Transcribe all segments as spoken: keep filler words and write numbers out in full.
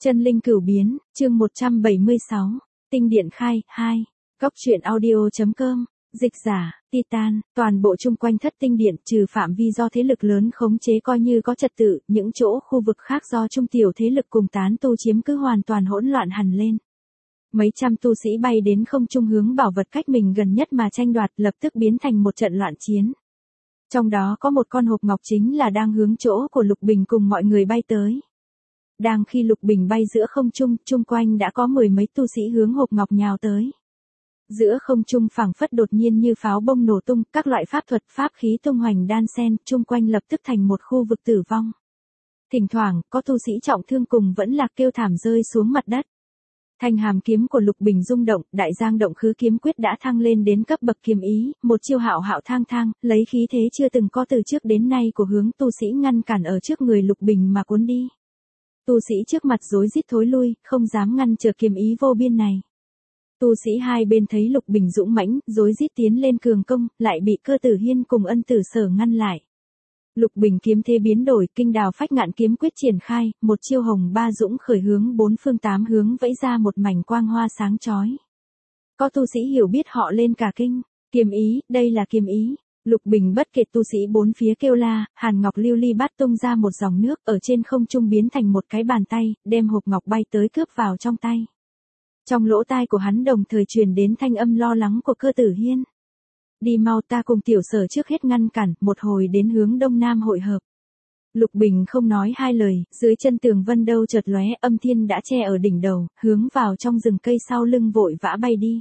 Chân linh cửu biến, chương một trăm bảy mươi sáu, tinh điện khai, hai, góc truyện audio.com, dịch giả, Titan, toàn bộ chung quanh thất tinh điện trừ phạm vi do thế lực lớn khống chế coi như có trật tự, những chỗ khu vực khác do trung tiểu thế lực cùng tán tu chiếm cứ hoàn toàn hỗn loạn hẳn lên. Mấy trăm tu sĩ bay đến không trung hướng bảo vật cách mình gần nhất mà tranh đoạt lập tức biến thành một trận loạn chiến. Trong đó có một con hộp ngọc chính là đang hướng chỗ của Lục Bình cùng mọi người bay tới. Đang khi Lục Bình bay giữa không trung, chung quanh đã có mười mấy tu sĩ hướng hộp ngọc nhào tới. Giữa không trung phảng phất đột nhiên như pháo bông nổ tung, các loại pháp thuật pháp khí tung hoành đan xen, chung quanh lập tức thành một khu vực tử vong. Thỉnh thoảng, có tu sĩ trọng thương cùng vẫn lạc kêu thảm rơi xuống mặt đất. Thanh hàm kiếm của Lục Bình rung động, đại giang động khứ kiếm quyết đã thăng lên đến cấp bậc kiếm ý, một chiêu hạo hạo thang thang, lấy khí thế chưa từng có từ trước đến nay của hướng tu sĩ ngăn cản ở trước người Lục Bình mà cuốn đi. Tu sĩ trước mặt rối rít thối lui, không dám ngăn trở kiếm ý vô biên này. Tu sĩ hai bên thấy Lục Bình dũng mãnh, rối rít tiến lên cường công, lại bị Cơ Tử Hiên cùng Ân Tử Sở ngăn lại. Lục Bình kiếm thế biến đổi, kinh đào phách ngạn kiếm quyết triển khai, một chiêu hồng ba dũng khởi hướng bốn phương tám hướng vẫy ra một mảnh quang hoa sáng chói. Có tu sĩ hiểu biết họ lên cả kinh, kiếm ý, đây là kiếm ý. Lục Bình bất kể tu sĩ bốn phía kêu la, hàn ngọc lưu ly bát tung ra một dòng nước ở trên không trung biến thành một cái bàn tay, đem hộp ngọc bay tới cướp vào trong tay. Trong lỗ tai của hắn đồng thời truyền đến thanh âm lo lắng của Cơ Tử Hiên. Đi mau, ta cùng Tiểu Sở trước hết ngăn cản, một hồi đến hướng đông nam hội hợp. Lục Bình không nói hai lời, dưới chân tường vân đâu chợt lóe, âm thiên đã che ở đỉnh đầu, hướng vào trong rừng cây sau lưng vội vã bay đi.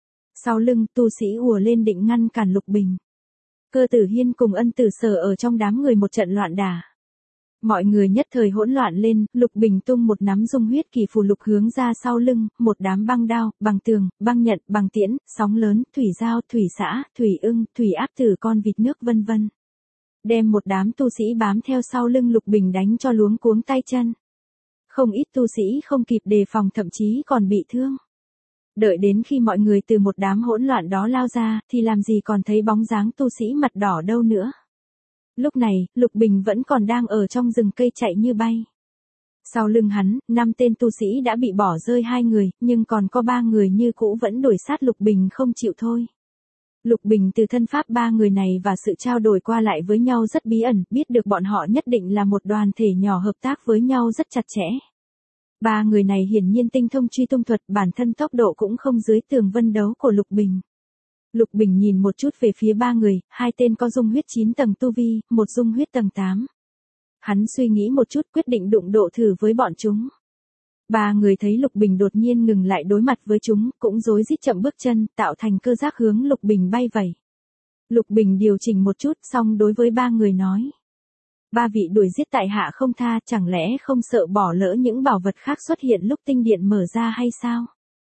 Sau lưng, tu sĩ ùa lên định ngăn cản Lục Bình. Cơ Tử Hiên cùng Ân Tử Sở ở trong đám người một trận loạn đả. Mọi người nhất thời hỗn loạn lên, Lục Bình tung một nắm dung huyết kỳ phù lục hướng ra sau lưng, một đám băng đao, bằng tường, băng nhận, bằng tiễn, sóng lớn, thủy giao, thủy xã, thủy ưng, thủy áp tử con vịt nước vân vân. Đem một đám tu sĩ bám theo sau lưng Lục Bình đánh cho luống cuống tay chân. Không ít tu sĩ không kịp đề phòng thậm chí còn bị thương. Đợi đến khi mọi người từ một đám hỗn loạn đó lao ra, thì làm gì còn thấy bóng dáng tu sĩ mặt đỏ đâu nữa. Lúc này, Lục Bình vẫn còn đang ở trong rừng cây chạy như bay. Sau lưng hắn, năm tên tu sĩ đã bị bỏ rơi hai người, nhưng còn có ba người như cũ vẫn đuổi sát Lục Bình không chịu thôi. Lục Bình từ thân pháp ba người này và sự trao đổi qua lại với nhau rất bí ẩn, biết được bọn họ nhất định là một đoàn thể nhỏ hợp tác với nhau rất chặt chẽ. Ba người này hiển nhiên tinh thông truy tung thuật, bản thân tốc độ cũng không dưới tường vân đấu của Lục Bình. Lục Bình nhìn một chút về phía ba người, hai tên có dung huyết chín tầng tu vi, một dung huyết tầng tám. Hắn suy nghĩ một chút quyết định đụng độ thử với bọn chúng. Ba người thấy Lục Bình đột nhiên ngừng lại đối mặt với chúng, cũng rối rít chậm bước chân, tạo thành cơ giác hướng Lục Bình bay vẩy. Lục Bình điều chỉnh một chút xong đối với ba người nói. Ba vị đuổi giết tại hạ không tha, chẳng lẽ không sợ bỏ lỡ những bảo vật khác xuất hiện lúc tinh điện mở ra hay sao?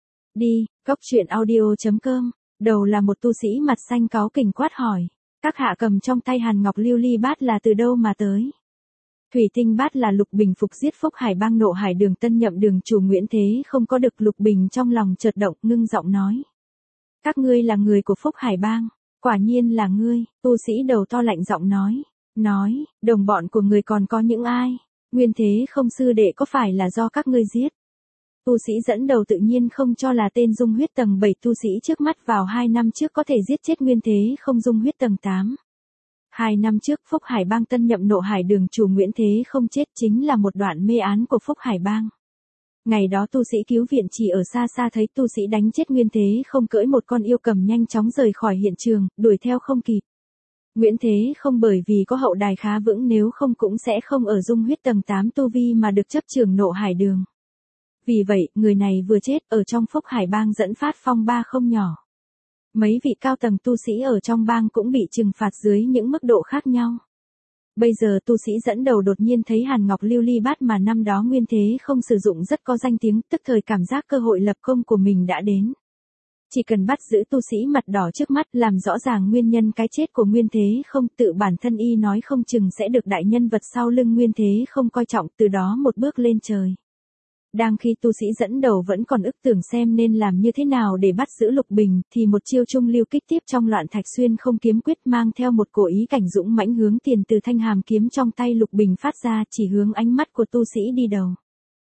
Đi, góc truyện audio.com. Đầu là một tu sĩ mặt xanh cáu kỉnh quát hỏi. Các hạ cầm trong tay hàn ngọc lưu ly bát là từ đâu mà tới? Thủy tinh bát là Lục Bình phục giết Phúc Hải bang nộ hải đường tân nhậm đường chủ Nguyễn Thế không có được. Lục Bình trong lòng chợt động ngưng giọng nói. Các ngươi là người của Phúc Hải bang, quả nhiên là ngươi, tu sĩ đầu to lạnh giọng nói. Nói, đồng bọn của người còn có những ai? Nguyên Thế không sư đệ có phải là do các ngươi giết? Tu sĩ dẫn đầu tự nhiên không cho là tên dung huyết tầng bảy tu sĩ trước mắt vào hai năm trước có thể giết chết Nguyên Thế không dung huyết tầng tám. Hai năm trước Phúc Hải bang tân nhậm nộ hải đường chủ Nguyễn Thế không chết chính là một đoạn mê án của Phúc Hải bang. Ngày đó tu sĩ cứu viện chỉ ở xa xa thấy tu sĩ đánh chết Nguyên Thế không cưỡi một con yêu cầm nhanh chóng rời khỏi hiện trường, đuổi theo không kịp. Nguyễn Thế không bởi vì có hậu đài khá vững nếu không cũng sẽ không ở dung huyết tầng tám tu vi mà được chấp trưởng nộ hải đường. Vì vậy, người này vừa chết ở trong Phúc Hải bang dẫn phát phong ba không nhỏ. Mấy vị cao tầng tu sĩ ở trong bang cũng bị trừng phạt dưới những mức độ khác nhau. Bây giờ tu sĩ dẫn đầu đột nhiên thấy hàn ngọc lưu ly bát mà năm đó Nguyên Thế không sử dụng rất có danh tiếng, tức thời cảm giác cơ hội lập công của mình đã đến. Chỉ cần bắt giữ tu sĩ mặt đỏ trước mắt, làm rõ ràng nguyên nhân cái chết của Nguyên Thế không, tự bản thân y nói không chừng sẽ được đại nhân vật sau lưng Nguyên Thế không coi trọng, từ đó một bước lên trời. Đang khi tu sĩ dẫn đầu vẫn còn ức tưởng xem nên làm như thế nào để bắt giữ Lục Bình, thì một chiêu trung lưu kích tiếp trong loạn thạch xuyên không kiếm quyết mang theo một cổ ý cảnh dũng mãnh hướng tiền từ thanh hàm kiếm trong tay Lục Bình phát ra, chỉ hướng ánh mắt của tu sĩ đi đầu.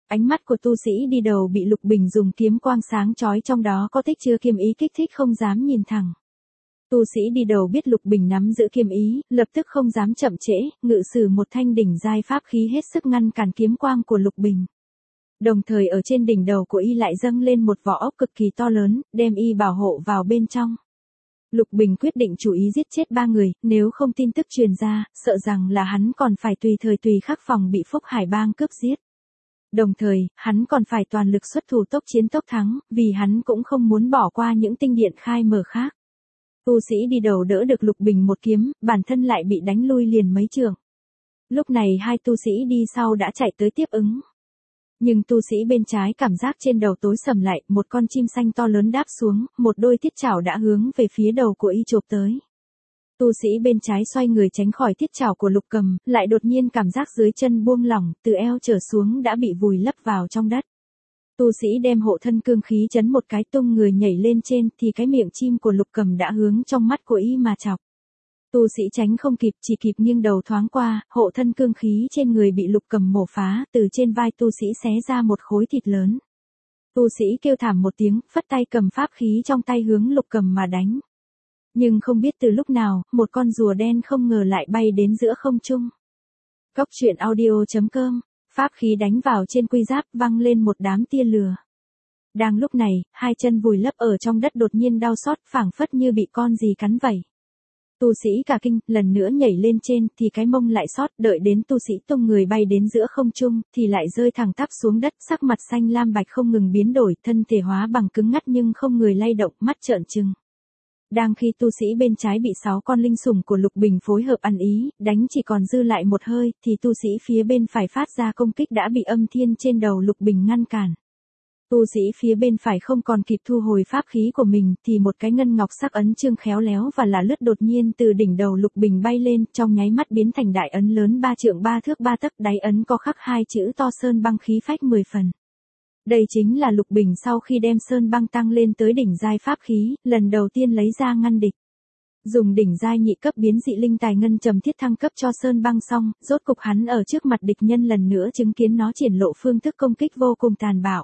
Ánh mắt của tu sĩ đi đầu bị Lục Bình dùng kiếm quang sáng chói trong đó có tích chứa kiếm ý kích thích không dám nhìn thẳng. Tu sĩ đi đầu biết Lục Bình nắm giữ kiếm ý, lập tức không dám chậm trễ, ngự sử một thanh đỉnh giai pháp khí hết sức ngăn cản kiếm quang của Lục Bình. Đồng thời ở trên đỉnh đầu của y lại dâng lên một vỏ ốc cực kỳ to lớn, đem y bảo hộ vào bên trong. Lục Bình quyết định chủ ý giết chết ba người, nếu không tin tức truyền ra, sợ rằng là hắn còn phải tùy thời tùy khắc phòng bị Phúc Hải Bang cướp giết. Đồng thời, hắn còn phải toàn lực xuất thủ tốc chiến tốc thắng, vì hắn cũng không muốn bỏ qua những tinh điện khai mở khác. Tu sĩ đi đầu đỡ được Lục Bình một kiếm, bản thân lại bị đánh lui liền mấy trường. Lúc này hai tu sĩ đi sau đã chạy tới tiếp ứng. Nhưng tu sĩ bên trái cảm giác trên đầu tối sầm lại, một con chim xanh to lớn đáp xuống, một đôi thiết chảo đã hướng về phía đầu của y chộp tới. Tu sĩ bên trái xoay người tránh khỏi thiết chảo của Lục Cầm, lại đột nhiên cảm giác dưới chân buông lỏng, từ eo trở xuống đã bị vùi lấp vào trong đất. Tu sĩ đem hộ thân cương khí chấn một cái tung người nhảy lên trên thì cái miệng chim của Lục Cầm đã hướng trong mắt của y mà chọc. Tu sĩ tránh không kịp, chỉ kịp nghiêng đầu thoáng qua, hộ thân cương khí trên người bị Lục Cầm mổ phá, từ trên vai tu sĩ xé ra một khối thịt lớn. Tu sĩ kêu thảm một tiếng, phất tay cầm pháp khí trong tay hướng Lục Cầm mà đánh. Nhưng không biết từ lúc nào, một con rùa đen không ngờ lại bay đến giữa không trung. Cốc truyện audio chấm com, pháp khí đánh vào trên quy giáp văng lên một đám tia lửa. Đang lúc này, hai chân vùi lấp ở trong đất đột nhiên đau xót, phảng phất như bị con gì cắn vậy. Tu sĩ cả kinh, lần nữa nhảy lên trên thì cái mông lại sót, đợi đến tu sĩ tung người bay đến giữa không trung thì lại rơi thẳng tắp xuống đất, sắc mặt xanh lam bạch không ngừng biến đổi, thân thể hóa bằng cứng ngắt nhưng không người lay động, mắt trợn trừng. Đang khi tu sĩ bên trái bị sáu con linh sủng của Lục Bình phối hợp ăn ý, đánh chỉ còn dư lại một hơi, thì tu sĩ phía bên phải phát ra công kích đã bị âm thiên trên đầu Lục Bình ngăn cản. Tu sĩ phía bên phải không còn kịp thu hồi pháp khí của mình, thì một cái ngân ngọc sắc ấn chương khéo léo và là lướt đột nhiên từ đỉnh đầu Lục Bình bay lên, trong nháy mắt biến thành đại ấn lớn ba trượng ba thước ba tấc, đáy ấn có khắc hai chữ to sơn băng khí phách mười phần. Đây chính là Lục Bình sau khi đem sơn băng tăng lên tới đỉnh giai pháp khí, lần đầu tiên lấy ra ngăn địch. Dùng đỉnh giai nhị cấp biến dị linh tài ngân trầm thiết thăng cấp cho sơn băng xong, rốt cục hắn ở trước mặt địch nhân lần nữa chứng kiến nó triển lộ phương thức công kích vô cùng tàn bạo.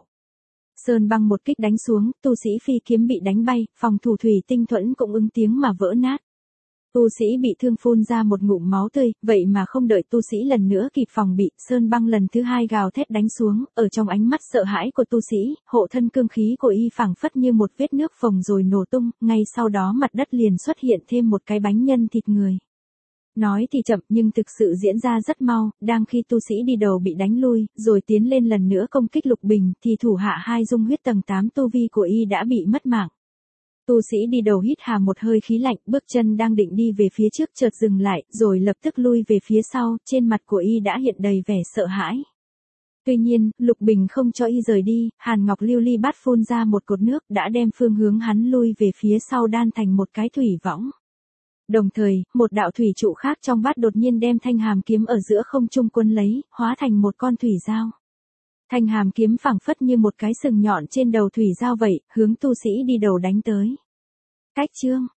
Sơn băng một kích đánh xuống, tu sĩ phi kiếm bị đánh bay, phòng thủ thủy tinh thuẫn cũng ứng tiếng mà vỡ nát. Tu sĩ bị thương phun ra một ngụm máu tươi, vậy mà không đợi tu sĩ lần nữa kịp phòng bị, sơn băng lần thứ hai gào thét đánh xuống, ở trong ánh mắt sợ hãi của tu sĩ, hộ thân cương khí của y phảng phất như một vết nước phồng rồi nổ tung, ngay sau đó mặt đất liền xuất hiện thêm một cái bánh nhân thịt người. Nói thì chậm nhưng thực sự diễn ra rất mau, đang khi tu sĩ đi đầu bị đánh lui, rồi tiến lên lần nữa công kích Lục Bình, thì thủ hạ hai dung huyết tầng tám tu vi của y đã bị mất mạng. Tu sĩ đi đầu hít hà một hơi khí lạnh, bước chân đang định đi về phía trước chợt dừng lại, rồi lập tức lui về phía sau, trên mặt của y đã hiện đầy vẻ sợ hãi. Tuy nhiên, Lục Bình không cho y rời đi, hàn ngọc lưu ly bát phun ra một cột nước đã đem phương hướng hắn lui về phía sau đan thành một cái thủy võng. Đồng thời, một đạo thủy trụ khác trong bát đột nhiên đem thanh hàm kiếm ở giữa không trung quân lấy, hóa thành một con thủy dao. Thanh hàm kiếm phảng phất như một cái sừng nhọn trên đầu thủy dao vậy, hướng tu sĩ đi đầu đánh tới. Cách chương